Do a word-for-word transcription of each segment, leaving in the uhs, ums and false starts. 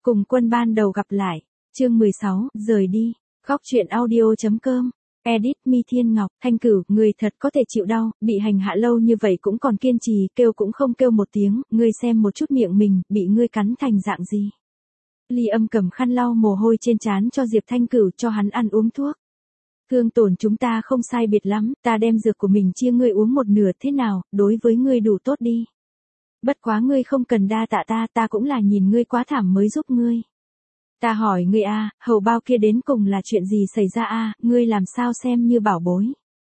Cùng quân ban đầu gặp lại. Chương mười sáu, rời đi. Góc truyện audio.com. Edit Mi Thiên Ngọc. Thanh Cửu, người thật có thể chịu đau, bị hành hạ lâu như vậy cũng còn kiên trì, kêu cũng không kêu một tiếng, ngươi xem một chút miệng mình, bị ngươi cắn thành dạng gì. Ly Âm cầm khăn lau mồ hôi trên trán cho Diệp Thanh Cửu, cho hắn ăn uống thuốc. Thương tổn chúng ta không sai biệt lắm, ta đem dược của mình chia ngươi uống một nửa, thế nào, đối với ngươi đủ tốt đi. Bất quá ngươi không cần đa tạ ta, ta cũng là nhìn ngươi quá thảm mới giúp ngươi. Ta hỏi ngươi a, hầu bao kia đến cùng là chuyện gì xảy ra a, ngươi làm sao xem như bảo bối.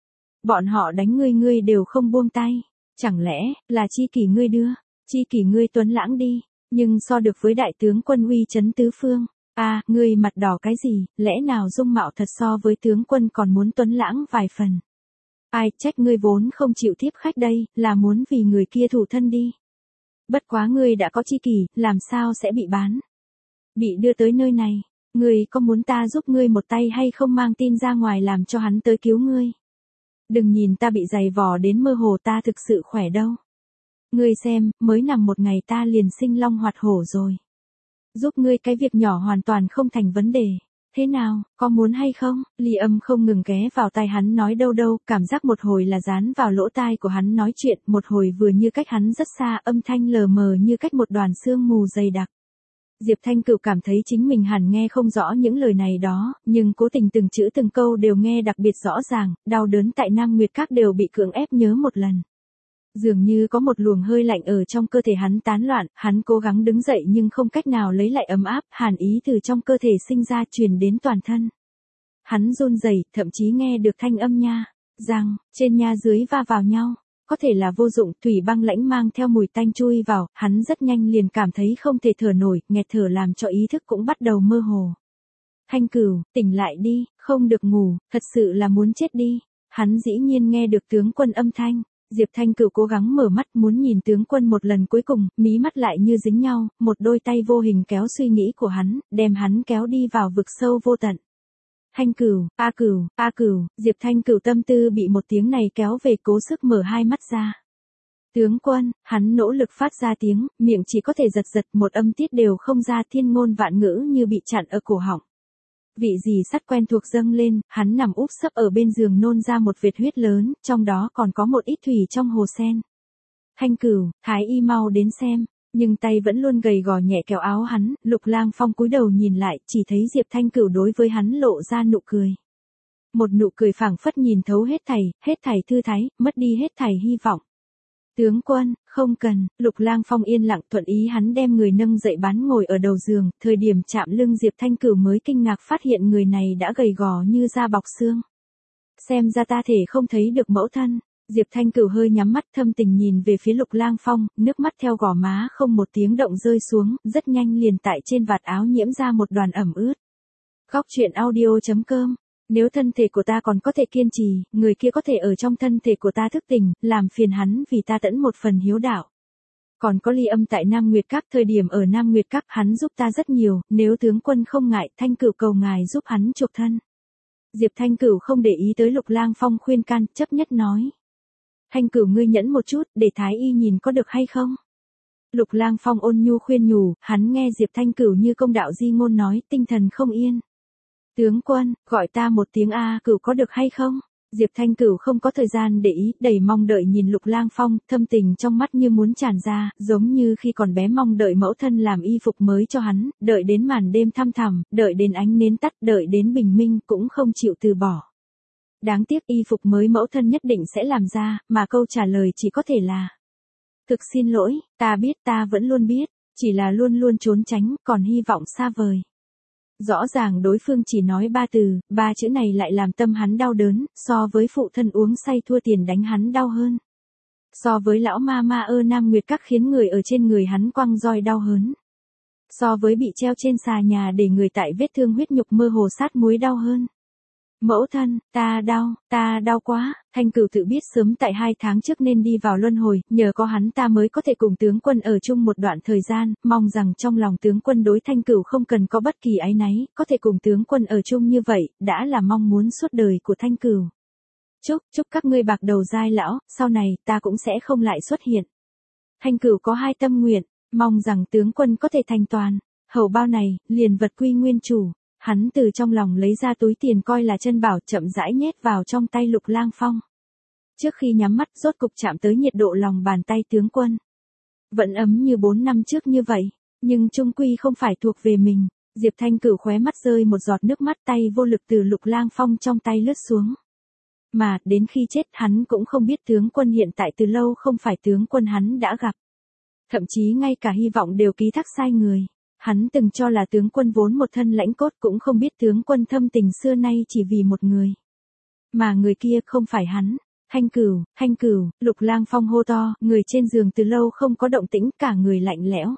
Bọn họ đánh ngươi ngươi đều không buông tay, chẳng lẽ là chi kỷ ngươi đưa, chi kỷ ngươi tuấn lãng đi, nhưng so được với đại tướng quân uy chấn tứ phương. A, ngươi mặt đỏ cái gì, lẽ nào dung mạo thật so với tướng quân còn muốn tuấn lãng vài phần. Ai trách ngươi vốn không chịu tiếp khách đây, là muốn vì người kia thủ thân đi. Bất quá ngươi đã có chi kỷ, làm sao sẽ bị bán. Bị đưa tới nơi này, ngươi có muốn ta giúp ngươi một tay hay không, mang tin ra ngoài làm cho hắn tới cứu ngươi. Đừng nhìn ta bị dày vò đến mơ hồ, ta thực sự khỏe đâu. Ngươi xem, mới nằm một ngày ta liền sinh long hoạt hổ rồi. Giúp ngươi cái việc nhỏ hoàn toàn không thành vấn đề. Thế nào, có muốn hay không? Ly Âm không ngừng ghé vào tai hắn nói đâu đâu, cảm giác một hồi là dán vào lỗ tai của hắn nói chuyện, một hồi vừa như cách hắn rất xa, âm thanh lờ mờ như cách một đoàn sương mù dày đặc. Diệp Thanh Cửu cảm thấy chính mình hẳn nghe không rõ những lời này đó, nhưng cố tình từng chữ từng câu đều nghe đặc biệt rõ ràng, đau đớn tại Nam Nguyệt Các đều bị cưỡng ép nhớ một lần. Dường như có một luồng hơi lạnh ở trong cơ thể hắn tán loạn, hắn cố gắng đứng dậy nhưng không cách nào lấy lại ấm áp, hàn ý từ trong cơ thể sinh ra truyền đến toàn thân. Hắn run rẩy, thậm chí nghe được thanh âm nha, răng, trên nha dưới va vào nhau. Có thể là vô dụng, thủy băng lãnh mang theo mùi tanh chui vào, hắn rất nhanh liền cảm thấy không thể thở nổi, nghẹt thở làm cho ý thức cũng bắt đầu mơ hồ. Thanh Cửu, tỉnh lại đi, không được ngủ, thật sự là muốn chết đi. Hắn dĩ nhiên nghe được tướng quân âm thanh. Diệp Thanh Cửu cố gắng mở mắt muốn nhìn tướng quân một lần cuối cùng, mí mắt lại như dính nhau, một đôi tay vô hình kéo suy nghĩ của hắn, đem hắn kéo đi vào vực sâu vô tận. Thanh Cửu, a Cửu, a Cửu, Diệp Thanh Cửu tâm tư bị một tiếng này kéo về, cố sức mở hai mắt ra. Tướng quân, hắn nỗ lực phát ra tiếng, miệng chỉ có thể giật giật, một âm tiết đều không ra, thiên ngôn vạn ngữ như bị chặn ở cổ họng. Vị gì sắt quen thuộc dâng lên, hắn nằm úp sấp ở bên giường nôn ra một vệt huyết lớn, trong đó còn có một ít thủy trong hồ sen. Thanh Cửu, Thái y mau đến xem, nhưng tay vẫn luôn gầy gò nhẹ kéo áo hắn, Lục Lang Phong cúi đầu nhìn lại, chỉ thấy Diệp Thanh Cửu đối với hắn lộ ra nụ cười. Một nụ cười phảng phất nhìn thấu hết thảy, hết thảy thư thái, mất đi hết thảy hy vọng. Tướng quân, không cần, Lục Lang Phong yên lặng thuận ý hắn đem người nâng dậy bán ngồi ở đầu giường, thời điểm chạm lưng Diệp Thanh Cửu mới kinh ngạc phát hiện người này đã gầy gò như da bọc xương. Xem ra ta thể không thấy được mẫu thân. Diệp Thanh Cửu hơi nhắm mắt thâm tình nhìn về phía Lục Lang Phong, nước mắt theo gò má không một tiếng động rơi xuống, rất nhanh liền tại trên vạt áo nhiễm ra một đoàn ẩm ướt. Góc truyện audio.com. Nếu thân thể của ta còn có thể kiên trì, người kia có thể ở trong thân thể của ta thức tỉnh, làm phiền hắn vì ta tẫn một phần hiếu đạo. Còn có Ly Âm tại Nam Nguyệt Các, thời điểm ở Nam Nguyệt Các hắn giúp ta rất nhiều, nếu tướng quân không ngại, Thanh Cửu cầu ngài giúp hắn chuộc thân. Diệp Thanh Cửu không để ý tới Lục Lang Phong khuyên can, chấp nhất nói. Thanh Cửu ngươi nhẫn một chút, để Thái y nhìn có được hay không? Lục Lang Phong ôn nhu khuyên nhủ, hắn nghe Diệp Thanh Cửu như công đạo di ngôn nói, tinh thần không yên. Tướng quân, gọi ta một tiếng a Cửu có được hay không? Diệp Thanh Cửu không có thời gian để ý, đầy mong đợi nhìn Lục Lang Phong, thâm tình trong mắt như muốn tràn ra, giống như khi còn bé mong đợi mẫu thân làm y phục mới cho hắn, đợi đến màn đêm thăm thẳm, đợi đến ánh nến tắt, đợi đến bình minh cũng không chịu từ bỏ. Đáng tiếc y phục mới mẫu thân nhất định sẽ làm ra, mà câu trả lời chỉ có thể là: thực xin lỗi, ta biết, ta vẫn luôn biết, chỉ là luôn luôn trốn tránh, còn hy vọng xa vời. Rõ ràng đối phương chỉ nói ba từ, ba chữ này lại làm tâm hắn đau đớn, so với phụ thân uống say thua tiền đánh hắn đau hơn. So với lão ma ma ơ Nam Nguyệt Các khiến người ở trên người hắn quăng roi đau hớn. So với bị treo trên xà nhà để người tại vết thương huyết nhục mơ hồ sát muối đau hơn. Mẫu thân, ta đau, ta đau quá. Thanh Cửu tự biết sớm tại hai tháng trước nên đi vào luân hồi, nhờ có hắn ta mới có thể cùng tướng quân ở chung một đoạn thời gian, mong rằng trong lòng tướng quân đối Thanh Cửu không cần có bất kỳ áy náy, có thể cùng tướng quân ở chung như vậy, đã là mong muốn suốt đời của Thanh Cửu. Chúc, chúc các ngươi bạc đầu dai lão, sau này ta cũng sẽ không lại xuất hiện. Thanh Cửu có hai tâm nguyện, mong rằng tướng quân có thể thành toàn. hầu bao này, liền vật quy nguyên chủ. Hắn từ trong lòng lấy ra túi tiền coi là chân bảo, chậm rãi nhét vào trong tay Lục Lang Phong. Trước khi nhắm mắt, rốt cục chạm tới nhiệt độ lòng bàn tay tướng quân. Vẫn ấm như bốn năm trước như vậy, nhưng chung quy không phải thuộc về mình. Diệp Thanh Cửu khóe mắt rơi một giọt nước mắt, tay vô lực từ Lục Lang Phong trong tay lướt xuống. Mà, đến khi chết hắn cũng không biết tướng quân hiện tại từ lâu không phải tướng quân hắn đã gặp. Thậm chí ngay cả hy vọng đều ký thác sai người. Hắn từng cho là tướng quân vốn một thân lãnh cốt, cũng không biết tướng quân thâm tình xưa nay chỉ vì một người. Mà người kia không phải hắn. Thanh Cửu, Thanh Cửu, Lục Lang Phong hô to, người trên giường từ lâu không có động tĩnh, cả người lạnh lẽo.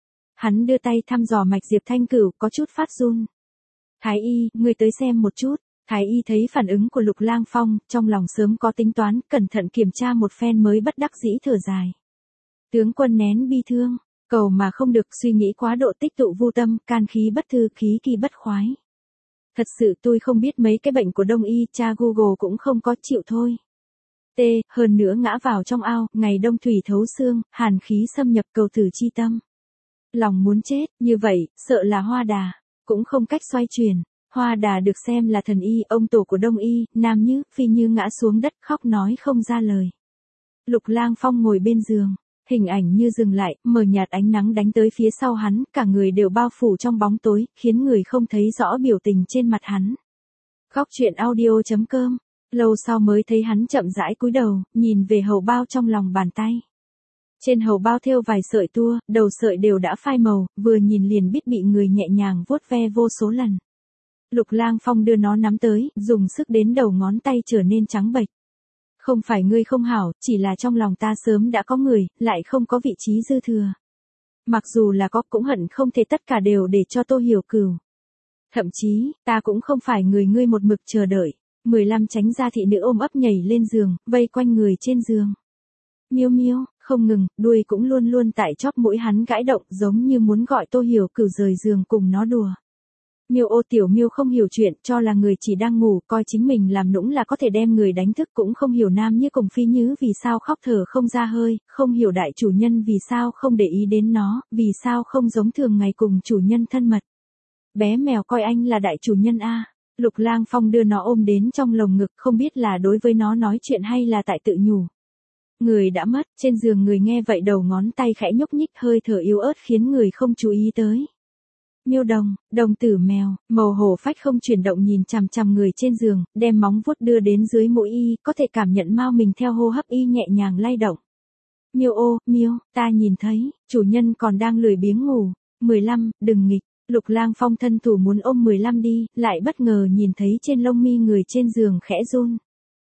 Hắn đưa tay thăm dò mạch Diệp Thanh Cửu, có chút phát run. Thái y, ngươi tới xem một chút. Thái y thấy phản ứng của Lục Lang Phong, trong lòng sớm có tính toán, cẩn thận kiểm tra một phen mới bất đắc dĩ thở dài. Tướng quân nén bi thương, cầu mà không được, suy nghĩ quá độ tích tụ vô tâm, can khí bất thư, khí kỳ bất khoái. Thật sự tôi không biết mấy cái bệnh của Đông y, tra Google cũng không có, chịu thôi. T, hơn nữa ngã vào trong ao, ngày đông thủy thấu xương, hàn khí xâm nhập cầu tử chi tâm. Lòng muốn chết, như vậy, sợ là Hoa Đà, cũng không cách xoay chuyển. Hoa Đà được xem là thần y, ông tổ của Đông y, Nam Như, Phi Như ngã xuống đất khóc nói không ra lời. Lục Lang Phong ngồi bên giường, hình ảnh như dừng lại, mờ nhạt ánh nắng đánh tới phía sau hắn, cả người đều bao phủ trong bóng tối, khiến người không thấy rõ biểu tình trên mặt hắn. Góc truyện audio chấm com, lâu sau mới thấy hắn chậm rãi cúi đầu, nhìn về hầu bao trong lòng bàn tay. Trên hầu bao thêu vài sợi tua, đầu sợi đều đã phai màu, vừa nhìn liền biết bị người nhẹ nhàng vuốt ve vô số lần. Lục Lang Phong đưa nó nắm tới, dùng sức đến đầu ngón tay trở nên trắng bệch. Không phải ngươi không hảo, chỉ là trong lòng ta sớm đã có người, lại không có vị trí dư thừa. Mặc dù là có, cũng hận không thể tất cả đều để cho Tô Hiểu Cửu. Thậm chí, ta cũng không phải người ngươi một mực chờ đợi. mười lăm tránh gia thị nữ ôm ấp nhảy lên giường, vây quanh người trên giường. Miêu miêu, không ngừng, đuôi cũng luôn luôn tại chóp mũi hắn gãi động, giống như muốn gọi Tô Hiểu Cửu rời giường cùng nó đùa. Miêu ô tiểu miêu không hiểu chuyện, cho là người chỉ đang ngủ, coi chính mình làm nũng là có thể đem người đánh thức, cũng không hiểu Nam Như cùng Phi Như vì sao khóc thở không ra hơi, không hiểu đại chủ nhân vì sao không để ý đến nó, vì sao không giống thường ngày cùng chủ nhân thân mật. Bé mèo coi anh là đại chủ nhân a. Lục Lang Phong đưa nó ôm đến trong lồng ngực, không biết là đối với nó nói chuyện hay là tại tự nhủ. Người đã mất, trên giường người nghe vậy đầu ngón tay khẽ nhúc nhích, hơi thở yếu ớt khiến người không chú ý tới. Miêu đồng, đồng tử mèo, màu hổ phách không chuyển động nhìn chằm chằm người trên giường, đem móng vuốt đưa đến dưới mũi y, có thể cảm nhận mao mình theo hô hấp y nhẹ nhàng lay động. Miêu ô, miêu, ta nhìn thấy, chủ nhân còn đang lười biếng ngủ. mười lăm, đừng nghịch. Lục Lang Phong thân thủ muốn ôm mười lăm đi, lại bất ngờ nhìn thấy trên lông mi người trên giường khẽ run.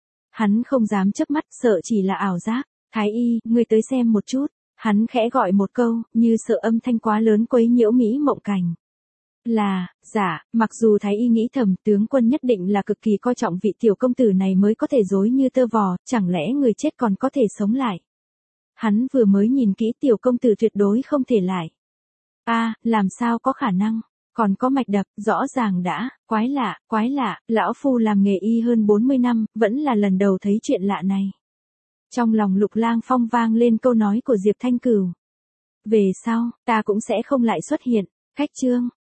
Hắn không dám chớp mắt, sợ chỉ là ảo giác. Thái y, ngươi tới xem một chút. Hắn khẽ gọi một câu, như sợ âm thanh quá lớn quấy nhiễu mỹ mộng cảnh. Là, dạ, mặc dù Thái y nghĩ thầm tướng quân nhất định là cực kỳ coi trọng vị tiểu công tử này mới có thể dối như tơ vò, chẳng lẽ người chết còn có thể sống lại. Hắn vừa mới nhìn kỹ tiểu công tử tuyệt đối không thể lại. A, à, làm sao có khả năng, còn có mạch đập, rõ ràng đã, quái lạ, quái lạ, lão phu làm nghề y hơn bốn mươi năm, vẫn là lần đầu thấy chuyện lạ này. Trong lòng Lục Lang Phong vang lên câu nói của Diệp Thanh Cửu. Về sau, ta cũng sẽ không lại xuất hiện. Cách chương